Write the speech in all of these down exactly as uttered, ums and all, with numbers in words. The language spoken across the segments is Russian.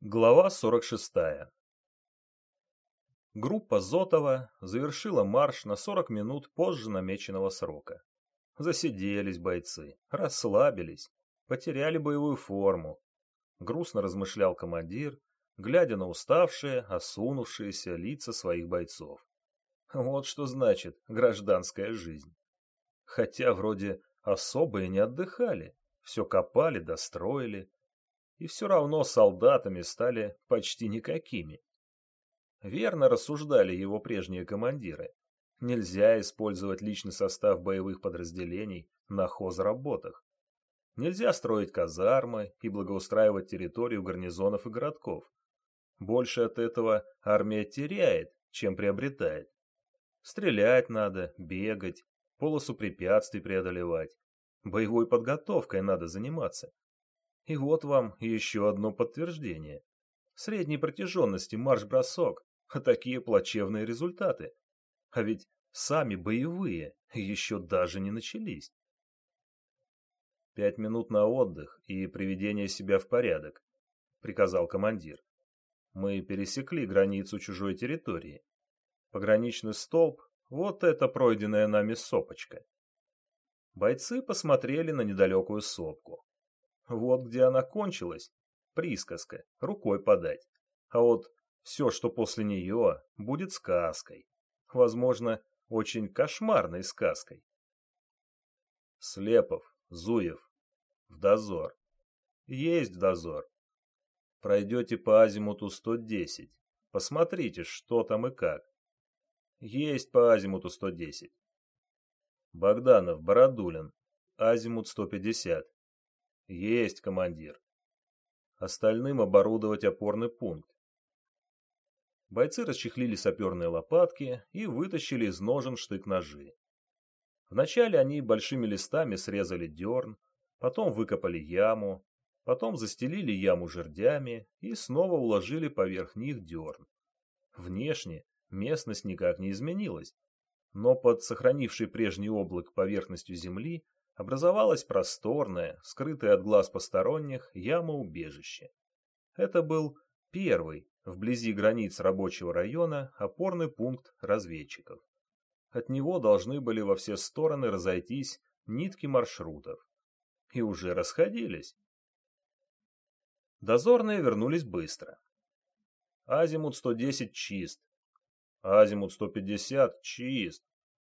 Глава сорок шестая. Группа Зотова завершила марш на сорок минут позже намеченного срока. Засиделись бойцы, расслабились, потеряли боевую форму. Грустно размышлял командир, глядя на уставшие, осунувшиеся лица своих бойцов. Вот что значит гражданская жизнь. Хотя вроде особо и не отдыхали, все копали, достроили. И все равно солдатами стали почти никакими. Верно рассуждали его прежние командиры. Нельзя использовать личный состав боевых подразделений на хозработах. Нельзя строить казармы и благоустраивать территорию гарнизонов и городков. Больше от этого армия теряет, чем приобретает. Стрелять надо, бегать, полосу препятствий преодолевать. Боевой подготовкой надо заниматься. И вот вам еще одно подтверждение. Средней протяженности марш-бросок, а такие плачевные результаты. А ведь сами боевые еще даже не начались. «Пять минут на отдых и приведение себя в порядок», — приказал командир. «Мы пересекли границу чужой территории. Пограничный столб — вот это пройденная нами сопочка». Бойцы посмотрели на недалекую сопку. Вот где она кончилась, присказка, рукой подать. А вот все, что после нее, будет сказкой. Возможно, очень кошмарной сказкой. Слепов, Зуев, в дозор. Есть в дозор. Пройдете по азимуту сто десять. Посмотрите, что там и как. Есть по азимуту сто десять. Богданов, Бородулин, азимут сто пятьдесят. Есть, командир. Остальным оборудовать опорный пункт. Бойцы расчехлили саперные лопатки и вытащили из ножен штык-ножи. Вначале они большими листами срезали дерн, потом выкопали яму, потом застелили яму жердями и снова уложили поверх них дерн. Внешне местность никак не изменилась, но под сохранившей прежний облак поверхностью земли образовалась просторная, скрытая от глаз посторонних, яма-убежище. Это был первый, вблизи границ рабочего района, опорный пункт разведчиков. От него должны были во все стороны разойтись нитки маршрутов. И уже расходились. Дозорные вернулись быстро. Азимут сто десять чист. Азимут сто пятьдесят чист.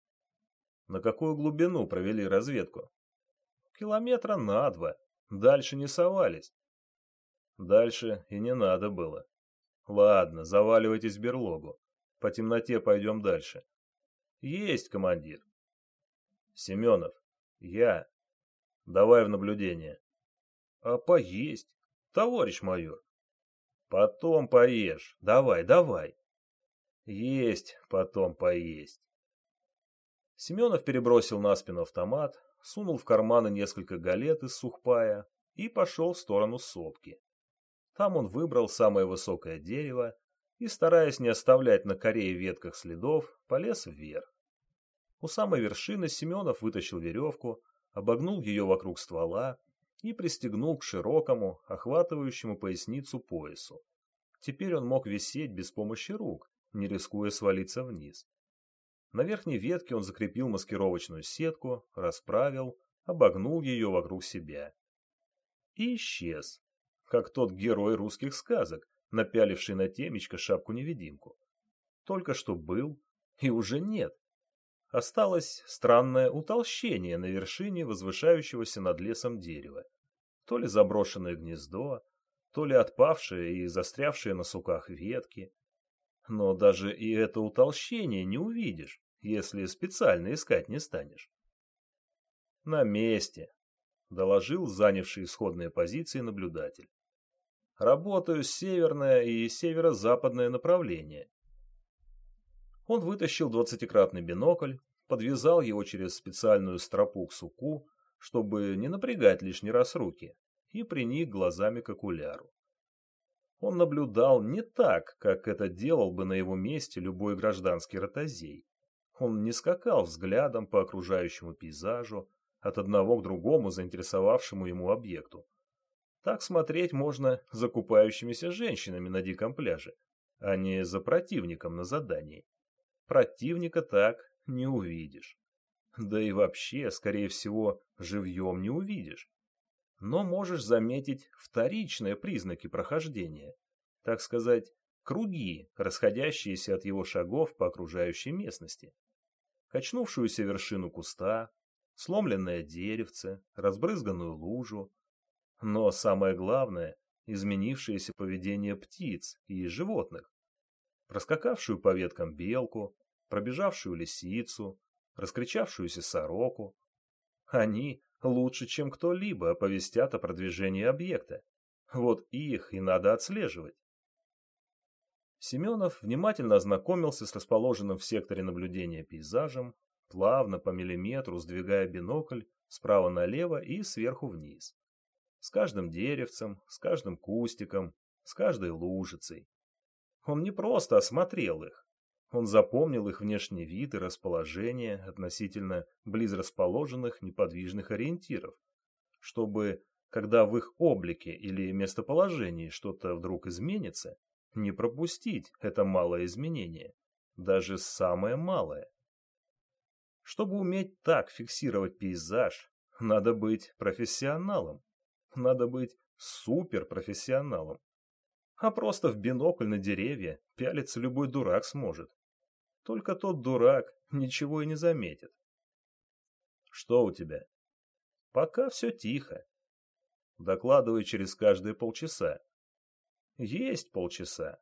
На какую глубину провели разведку? Километра на два. Дальше не совались. Дальше и не надо было. Ладно, заваливайтесь в берлогу. По темноте пойдем дальше. Есть, командир. Семенов. Я. Давай в наблюдение. А поесть? Товарищ майор. Потом поешь. Давай, давай. Есть, потом поесть. Семенов перебросил на спину автомат, сунул в карманы несколько галет из сухпая и пошел в сторону сопки. Там он выбрал самое высокое дерево и, стараясь не оставлять на коре и ветках следов, полез вверх. У самой вершины Семенов вытащил веревку, обогнул ее вокруг ствола и пристегнул к широкому, охватывающему поясницу поясу. Теперь он мог висеть без помощи рук, не рискуя свалиться вниз. На верхней ветке он закрепил маскировочную сетку, расправил, обогнул ее вокруг себя. И исчез, как тот герой русских сказок, напяливший на темечко шапку-невидимку. Только что был, и уже нет. Осталось странное утолщение на вершине возвышающегося над лесом дерева. То ли заброшенное гнездо, то ли отпавшие и застрявшие на суках ветки. Но даже и это утолщение не увидишь, если специально искать не станешь. На месте, доложил занявший исходные позиции наблюдатель. Работаю с северное и северо-западное направление. Он вытащил двадцатикратный бинокль, подвязал его через специальную стропу к суку, чтобы не напрягать лишний раз руки, и приник глазами к окуляру. Он наблюдал не так, как это делал бы на его месте любой гражданский ротозей. Он не скакал взглядом по окружающему пейзажу, от одного к другому заинтересовавшему ему объекту. Так смотреть можно за купающимися женщинами на диком пляже, а не за противником на задании. Противника так не увидишь. Да и вообще, скорее всего, живьем не увидишь. Но можешь заметить вторичные признаки прохождения, так сказать, круги, расходящиеся от его шагов по окружающей местности. Качнувшуюся вершину куста, сломленное деревце, разбрызганную лужу. Но самое главное – изменившееся поведение птиц и животных. Проскакавшую по веткам белку, пробежавшую лисицу, раскричавшуюся сороку. Они лучше, чем кто-либо, оповестят о продвижении объекта. Вот их и надо отслеживать. Семенов внимательно ознакомился с расположенным в секторе наблюдения пейзажем, плавно по миллиметру сдвигая бинокль справа налево и сверху вниз. С каждым деревцем, с каждым кустиком, с каждой лужицей. Он не просто осмотрел их. Он запомнил их внешний вид и расположение относительно близрасположенных неподвижных ориентиров, чтобы, когда в их облике или местоположении что-то вдруг изменится, не пропустить это малое изменение, даже самое малое. Чтобы уметь так фиксировать пейзаж, надо быть профессионалом, надо быть суперпрофессионалом. А просто в бинокль на деревья пялиться любой дурак сможет. Только тот дурак ничего и не заметит. Что у тебя? Пока все тихо. Докладывай через каждые полчаса. Есть полчаса.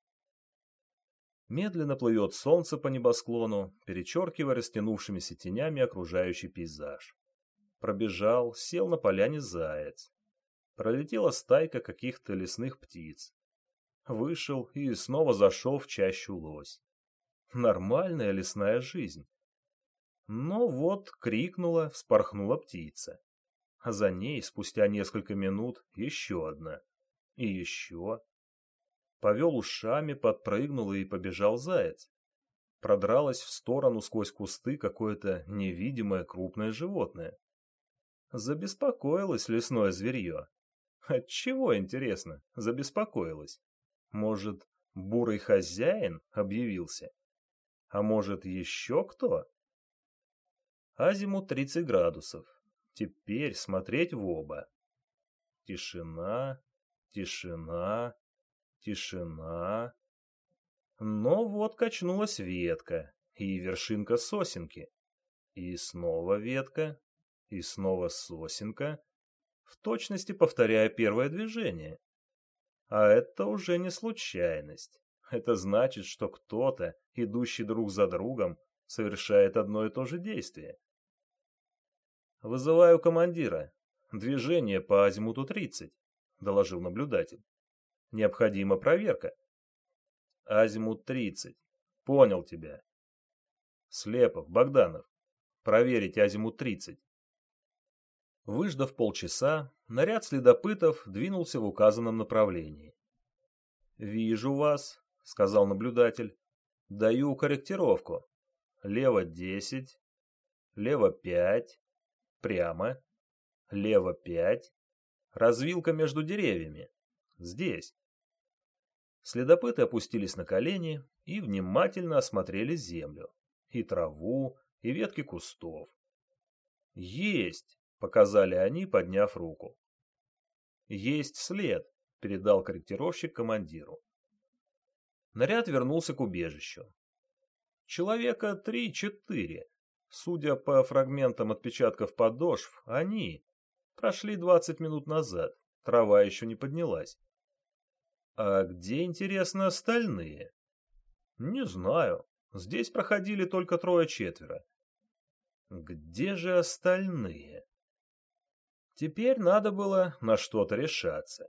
Медленно плывет солнце по небосклону, перечеркивая растянувшимися тенями окружающий пейзаж. Пробежал, сел на поляне заяц. Пролетела стайка каких-то лесных птиц. Вышел и снова зашел в чащу лось. Нормальная лесная жизнь. Но вот крикнула, вспорхнула птица. А за ней, спустя несколько минут, еще одна. И еще. Повел ушами, подпрыгнул и побежал заяц. Продралось в сторону сквозь кусты какое-то невидимое крупное животное. Забеспокоилось лесное зверье. Отчего, интересно, забеспокоилось? Может, бурый хозяин объявился? А может, еще кто? Азимут тридцать градусов. Теперь смотреть в оба. Тишина, тишина, тишина. Но вот качнулась ветка и вершинка сосенки. И снова ветка, и снова сосенка, в точности повторяя первое движение. А это уже не случайность. Это значит, что кто-то, идущий друг за другом, совершает одно и то же действие. «Вызываю командира. Движение по азимуту тридцать», — доложил наблюдатель. «Необходима проверка». «Азимут тридцать. Понял тебя». «Слепов, Богданов. Проверить азимут тридцать». Выждав полчаса, наряд следопытов двинулся в указанном направлении. «Вижу вас», — сказал наблюдатель. «Даю корректировку. Лево десять, лево пять, прямо, лево пять, развилка между деревьями. Здесь». Следопыты опустились на колени и внимательно осмотрели землю, и траву, и ветки кустов. «Есть!» — показали они, подняв руку. «Есть след», — передал корректировщик командиру. Наряд вернулся к убежищу. Человека три-четыре. Судя по фрагментам отпечатков подошв, они прошли двадцать минут назад. Трава еще не поднялась. А где, интересно, остальные? Не знаю. Здесь проходили только трое-четверо. Где же остальные? Теперь надо было на что-то решаться.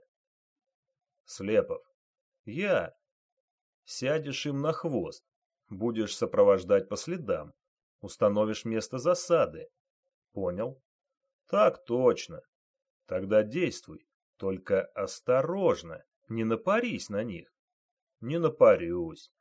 Слепов. Я. Сядешь им на хвост. Будешь сопровождать по следам. Установишь место засады. Понял? Так точно. Тогда действуй. Только осторожно. Не напарись на них. Не напарюсь.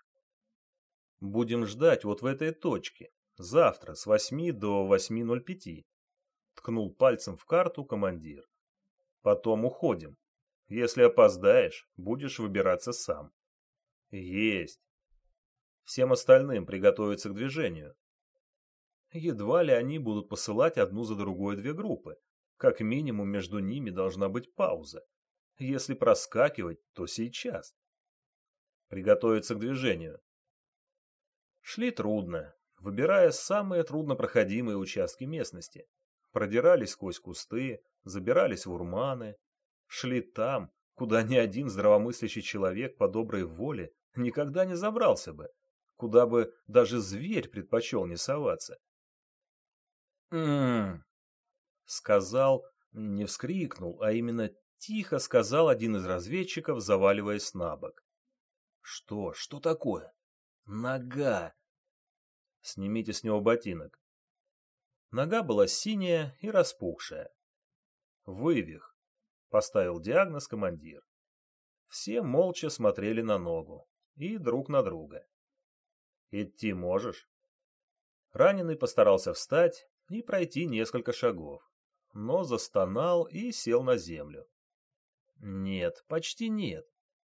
Будем ждать вот в этой точке. Завтра с восьми до восьми ноль пять. Ткнул пальцем в карту командир. Потом уходим. Если опоздаешь, будешь выбираться сам. Есть. Всем остальным приготовиться к движению. Едва ли они будут посылать одну за другой две группы. Как минимум между ними должна быть пауза. Если проскакивать, то сейчас. Приготовиться к движению. Шли трудно, выбирая самые труднопроходимые участки местности. Продирались сквозь кусты, забирались в урманы. Шли там, куда ни один здравомыслящий человек по доброй воле никогда не забрался бы, куда бы даже зверь предпочел не соваться. «М-м-м», сказал, не вскрикнул, а именно тихо сказал один из разведчиков, заваливаясь на бок. «Что? Что такое?» «Нога!» «Снимите с него ботинок». Нога была синяя и распухшая. «Вывих», — поставил диагноз командир. Все молча смотрели на ногу и друг на друга. «Идти можешь?» Раненый постарался встать и пройти несколько шагов, но застонал и сел на землю. «Нет, почти нет».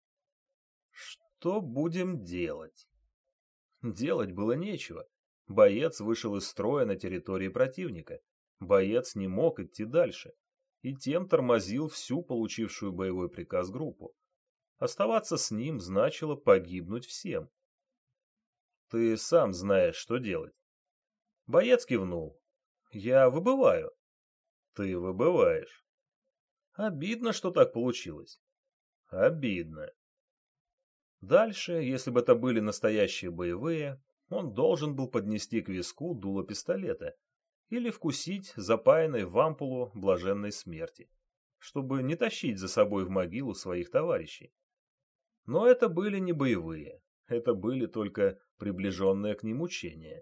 «Что будем делать?» Делать было нечего. Боец вышел из строя на территории противника. Боец не мог идти дальше. И тем тормозил всю получившую боевой приказ группу. Оставаться с ним значило погибнуть всем. Ты сам знаешь, что делать. Боец кивнул. Я выбываю. Ты выбываешь. Обидно, что так получилось. Обидно. Дальше, если бы это были настоящие боевые, он должен был поднести к виску дуло пистолета или вкусить запаянной в ампулу блаженной смерти, чтобы не тащить за собой в могилу своих товарищей. Но это были не боевые, это были только приближенные к ним учения.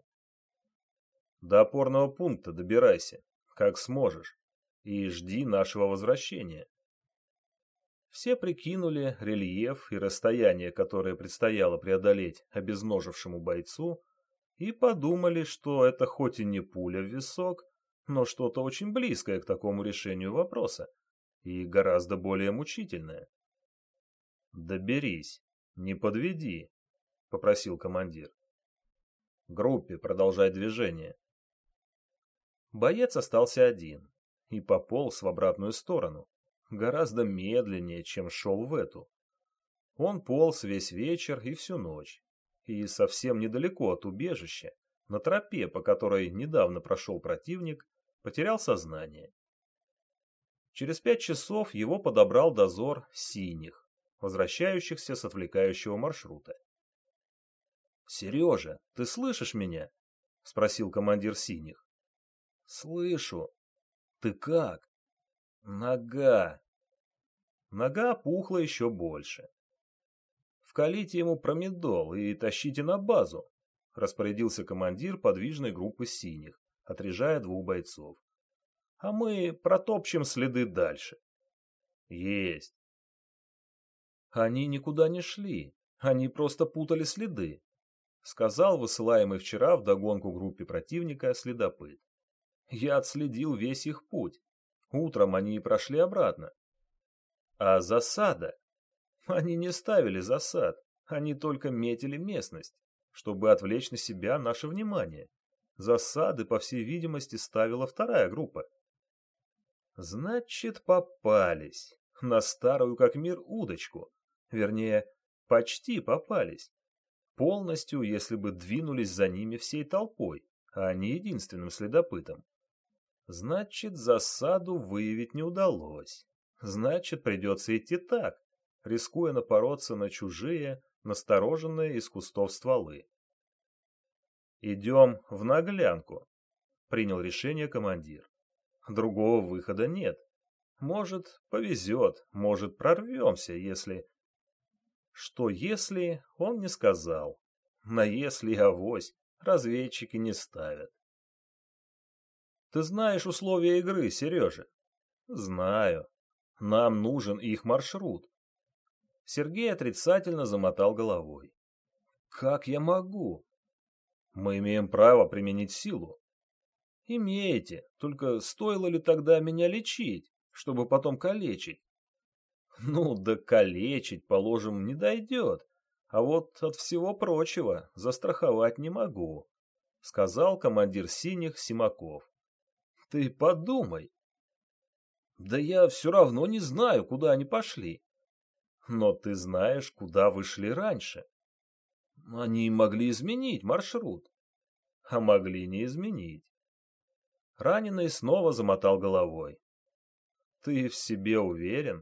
До опорного пункта добирайся, как сможешь, и жди нашего возвращения. Все прикинули рельеф и расстояние, которое предстояло преодолеть обезножившему бойцу, и подумали, что это хоть и не пуля в висок, но что-то очень близкое к такому решению вопроса, и гораздо более мучительное. «Доберись, не подведи», — попросил командир. «Группе продолжать движение». Боец остался один и пополз в обратную сторону, гораздо медленнее, чем шел в эту. Он полз весь вечер и всю ночь, и совсем недалеко от убежища, на тропе, по которой недавно прошел противник, потерял сознание. Через пять часов его подобрал дозор синих, возвращающихся с отвлекающего маршрута. «Сережа, ты слышишь меня?» — спросил командир синих. «Слышу. Ты как?» «Нога». Нога пухла еще больше. «Вкалите ему промедол и тащите на базу», — распорядился командир подвижной группы синих, отряжая двух бойцов. «А мы протопчем следы дальше». «Есть». «Они никуда не шли, они просто путали следы», — сказал высылаемый вчера вдогонку группе противника следопыт. «Я отследил весь их путь. Утром они и прошли обратно». «А засада?» Они не ставили засад, они только метили местность, чтобы отвлечь на себя наше внимание. Засады, по всей видимости, ставила вторая группа. Значит, попались. На старую как мир удочку. Вернее, почти попались. Полностью, если бы двинулись за ними всей толпой, а не единственным следопытом. Значит, засаду выявить не удалось. Значит, придется идти так, рискуя напороться на чужие, настороженные из кустов стволы. «Идем в наглянку», — принял решение командир. «Другого выхода нет. Может, повезет, может, прорвемся, если...» Что «если» он не сказал. На «если» и «авось» разведчики не ставят. «Ты знаешь условия игры, Сережа?» «Знаю. Нам нужен их маршрут». Сергей отрицательно замотал головой. «Как я могу?» «Мы имеем право применить силу». «Имеете, только стоило ли тогда меня лечить, чтобы потом калечить?» Ну, да калечить, положим, не дойдет. А вот от всего прочего застраховать не могу, — сказал командир синих Симаков. Ты подумай. Да я все равно не знаю, куда они пошли. Но ты знаешь, куда вышли раньше. Они могли изменить маршрут, а могли не изменить. Раненый снова замотал головой. Ты в себе уверен?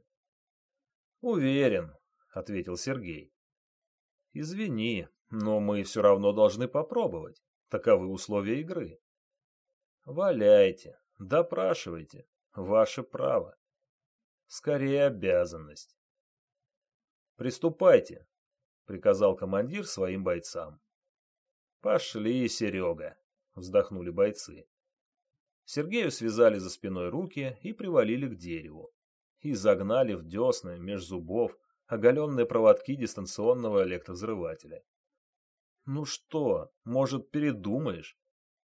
Уверен, ответил Сергей. Извини, но мы все равно должны попробовать. Таковы условия игры. Валяйте, допрашивайте. Ваше право. Скорее обязанность. Приступайте, приказал командир своим бойцам. Пошли, Серега, вздохнули бойцы. Сергею связали за спиной руки и привалили к дереву. И загнали в десны, меж зубов, оголенные проводки дистанционного электровзрывателя. Ну что, может, передумаешь?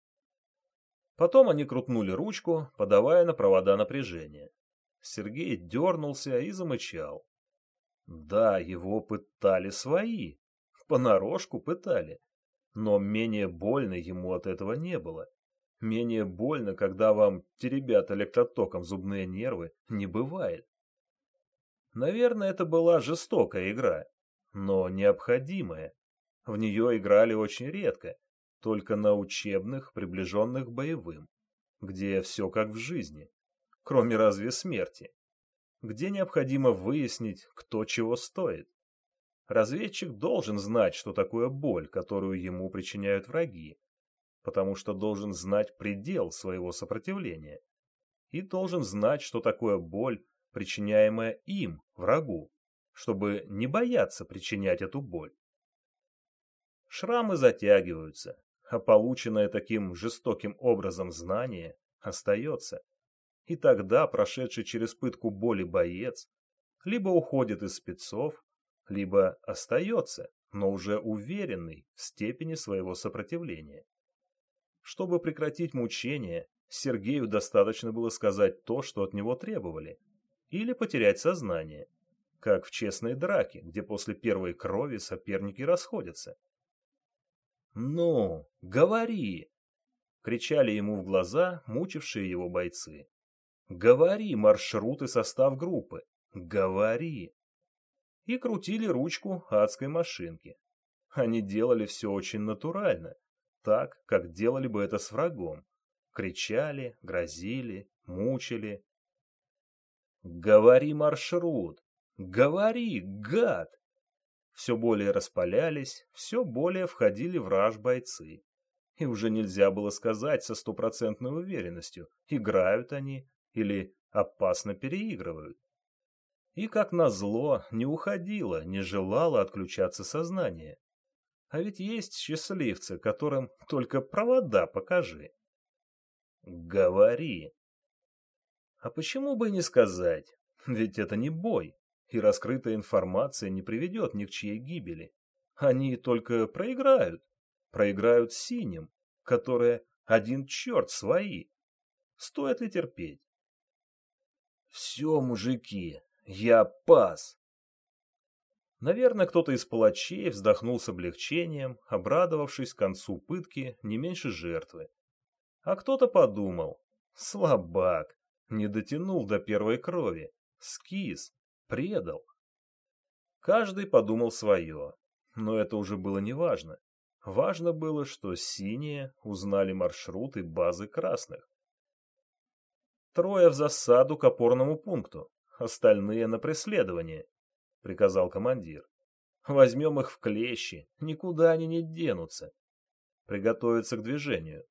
Потом они крутнули ручку, подавая на провода напряжения. Сергей дернулся и замычал. Да, его пытали свои, понарошку пытали, но менее больно ему от этого не было. Менее больно, когда вам теребят электротоком зубные нервы, не бывает. Наверное, это была жестокая игра, но необходимая. В нее играли очень редко, только на учебных, приближенных к боевым, где все как в жизни, кроме разве смерти, где необходимо выяснить, кто чего стоит. Разведчик должен знать, что такое боль, которую ему причиняют враги, потому что должен знать предел своего сопротивления, и должен знать, что такое боль, причиняемая им, врагу, чтобы не бояться причинять эту боль. Шрамы затягиваются, а полученное таким жестоким образом знание остается. И тогда прошедший через пытку боли боец либо уходит из спецов, либо остается, но уже уверенный в степени своего сопротивления. Чтобы прекратить мучения, Сергею достаточно было сказать то, что от него требовали, или потерять сознание, как в честной драке, где после первой крови соперники расходятся. «Ну, говори!» — кричали ему в глаза мучившие его бойцы. «Говори маршрут и состав группы! Говори!» И крутили ручку адской машинки. Они делали все очень натурально, так, как делали бы это с врагом. Кричали, грозили, мучили. «Говори маршрут! Говори, гад!» Все более распалялись, все более входили в раж бойцы. И уже нельзя было сказать со стопроцентной уверенностью, играют они или опасно переигрывают. И, как назло, не уходило, не желало отключаться сознание. А ведь есть счастливцы, которым только провода покажи. Говори. А почему бы и не сказать? Ведь это не бой, и раскрытая информация не приведет ни к чьей гибели. Они только проиграют. Проиграют синим, которые один черт свои. Стоит ли терпеть? Все, мужики, я пас. Наверное, кто-то из палачей вздохнул с облегчением, обрадовавшись к концу пытки не меньше жертвы. А кто-то подумал: слабак, не дотянул до первой крови, скис, предал. Каждый подумал свое, но это уже было неважно. Важно было, что синие узнали маршруты базы красных. «Трое в засаду к опорному пункту, остальные на преследование», — приказал командир. «Возьмем их в клещи, никуда они не денутся. Приготовиться к движению».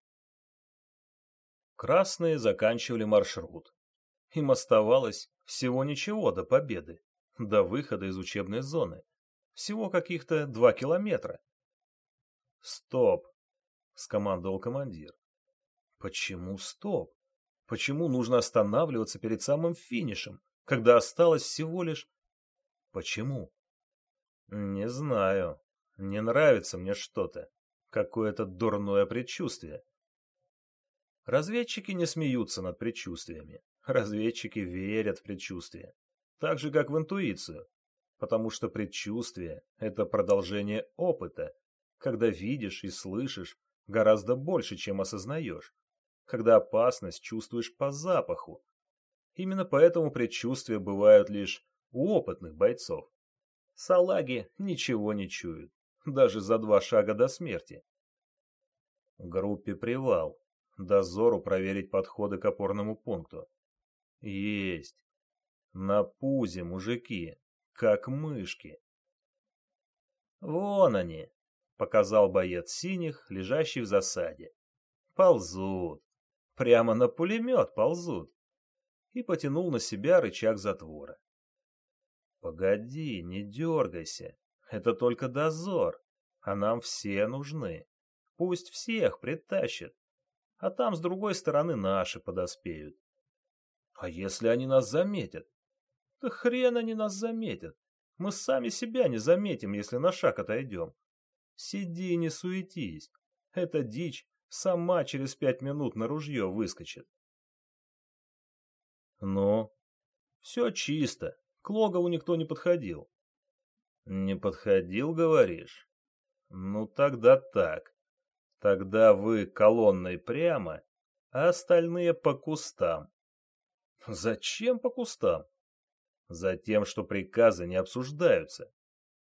Красные заканчивали маршрут. Им оставалось всего ничего до победы, до выхода из учебной зоны. Всего каких-то два километра. «Стоп!» — скомандовал командир. «Почему стоп? Почему нужно останавливаться перед самым финишем, когда осталось всего лишь...» «Почему?» «Не знаю. Не нравится мне что-то. Какое-то дурное предчувствие». Разведчики не смеются над предчувствиями. Разведчики верят в предчувствия. так же, как в интуицию, потому что предчувствие – это продолжение опыта, когда видишь и слышишь гораздо больше, чем осознаешь, когда опасность чувствуешь по запаху. Именно поэтому предчувствия бывают лишь у опытных бойцов. Салаги ничего не чуют, даже за два шага до смерти. Группе привал. Дозору проверить подходы к опорному пункту. Есть. На пузе, мужики, как мышки. Вон они, показал боец синих, лежащий в засаде. Ползут. Прямо на пулемет ползут. И потянул на себя рычаг затвора. Погоди, не дергайся. Это только дозор, а нам все нужны. Пусть всех притащат, а там с другой стороны наши подоспеют. А если они нас заметят? Да хрен они нас заметят. Мы сами себя не заметим, если на шаг отойдем. Сиди, не суетись. Эта дичь сама через пять минут на ружье выскочит. Ну, все чисто. К логову никто не подходил. Не подходил, говоришь? Ну тогда так. Тогда вы колонной прямо, а остальные по кустам. Зачем по кустам? Затем, что приказы не обсуждаются.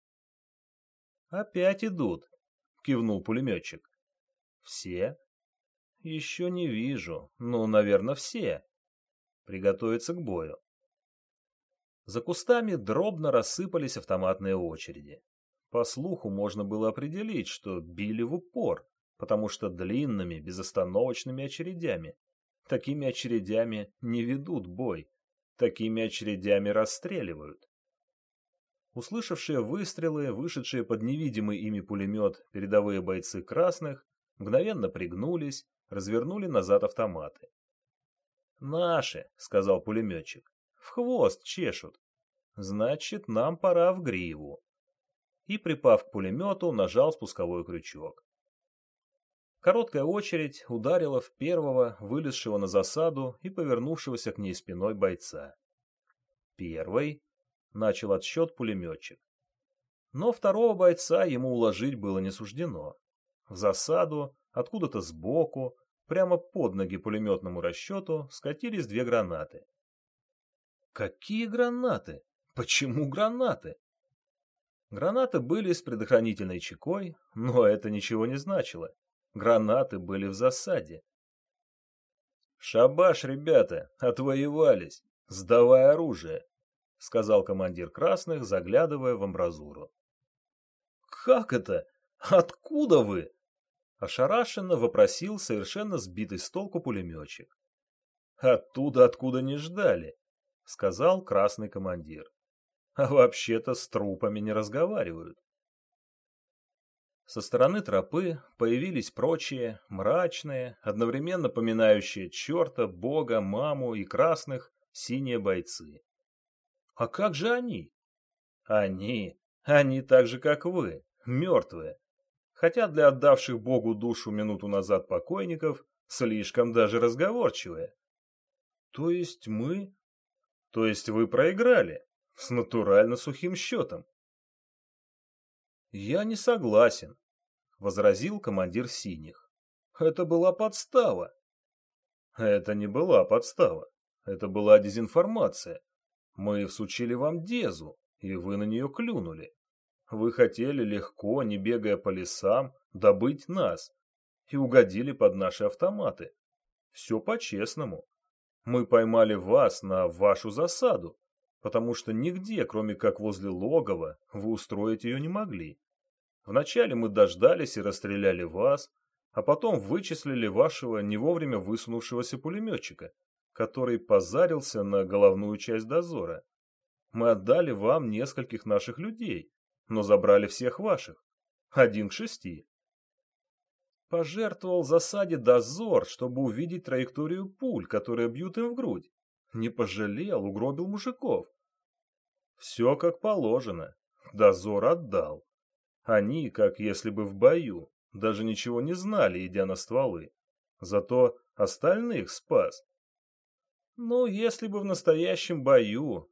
Опять идут, кивнул пулеметчик. Все? Еще не вижу, ну, наверное, все. Приготовиться к бою. За кустами дробно рассыпались автоматные очереди. По слуху можно было определить, что били в упор, потому что длинными, безостановочными очередями. Такими очередями не ведут бой, такими очередями расстреливают. Услышавшие выстрелы, вышедшие под невидимый ими пулемет передовые бойцы красных, мгновенно пригнулись, развернули назад автоматы. «Наши», — сказал пулеметчик, — «в хвост чешут. Значит, нам пора в гриву». И, припав к пулемету, нажал спусковой крючок. Короткая очередь ударила в первого, вылезшего на засаду и повернувшегося к ней спиной бойца. Первый начал отсчет пулеметчик. Но второго бойца ему уложить было не суждено. В засаду, откуда-то сбоку, прямо под ноги пулеметному расчету, скатились две гранаты. Какие гранаты? Почему гранаты? Гранаты были с предохранительной чекой, но это ничего не значило. Гранаты были в засаде. «Шабаш, ребята, отвоевались! Сдавай оружие!» — сказал командир красных, заглядывая в амбразуру. «Как это? Откуда вы?» — ошарашенно вопросил совершенно сбитый с толку пулеметчик. «Оттуда, откуда не ждали», — сказал красный командир. «А вообще-то с трупами не разговаривают». Со стороны тропы появились прочие, мрачные, одновременно поминающие черта, бога, маму и красных, синие бойцы. А как же они? Они, они так же, как вы, мертвые. Хотя для отдавших богу душу минуту назад покойников слишком даже разговорчивые. То есть мы... То есть вы проиграли, с натурально сухим счетом. «Я не согласен», — возразил командир синих. «Это была подстава». «Это не была подстава. Это была дезинформация. Мы всучили вам дезу, и вы на нее клюнули. Вы хотели легко, не бегая по лесам, добыть нас, и угодили под наши автоматы. Все по-честному. Мы поймали вас на вашу засаду, потому что нигде, кроме как возле логова, вы устроить ее не могли. Вначале мы дождались и расстреляли вас, а потом вычислили вашего не вовремя высунувшегося пулеметчика, который позарился на головную часть дозора. Мы отдали вам нескольких наших людей, но забрали всех ваших. Один к шести. Пожертвовал засаде дозор, чтобы увидеть траекторию пуль, которые бьют им в грудь. Не пожалел, угробил мужиков. Все как положено. Дозор отдал. Они, как если бы в бою, даже ничего не знали, идя на стволы. Зато остальных спас. Ну, если бы в настоящем бою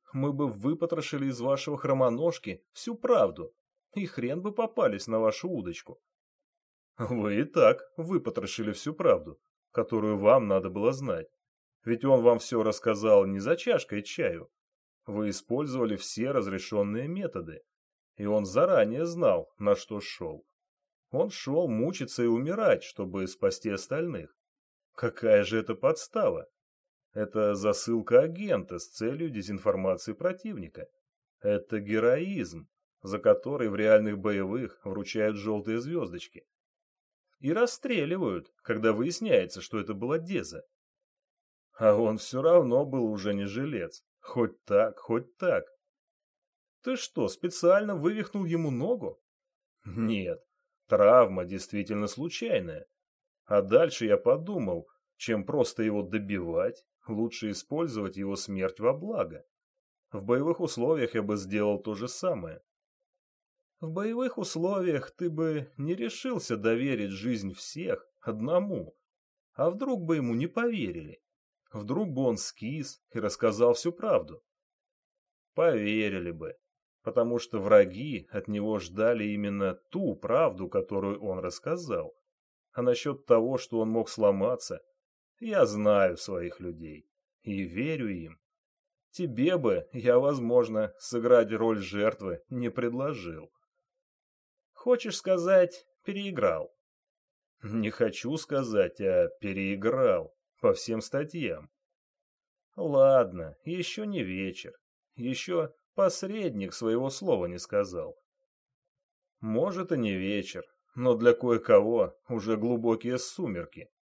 мы бы выпотрошили из вашего хромоножки всю правду, и хрен бы попались на вашу удочку. Вы и так выпотрошили всю правду, которую вам надо было знать. Ведь он вам все рассказал не за чашкой чаю. Вы использовали все разрешенные методы, и он заранее знал, на что шел. Он шел мучиться и умирать, чтобы спасти остальных. Какая же это подстава? Это засылка агента с целью дезинформации противника. Это героизм, за который в реальных боевых вручают желтые звездочки. И расстреливают, когда выясняется, что это была Деза. А он все равно был уже не жилец. Хоть так, хоть так. Ты что, специально вывихнул ему ногу? Нет, травма действительно случайная. А дальше я подумал, чем просто его добивать, лучше использовать его смерть во благо. В боевых условиях я бы сделал то же самое. В боевых условиях ты бы не решился доверить жизнь всех одному. А вдруг бы ему не поверили? Вдруг бы он скис и рассказал всю правду? Поверили бы, потому что враги от него ждали именно ту правду, которую он рассказал. А насчет того, что он мог сломаться, я знаю своих людей и верю им. Тебе бы я, возможно, сыграть роль жертвы не предложил. Хочешь сказать, переиграл? Не хочу сказать, а переиграл. По всем статьям. Ладно, еще не вечер. Еще посредник своего слова не сказал. Может и не вечер, но для кое-кого уже глубокие сумерки.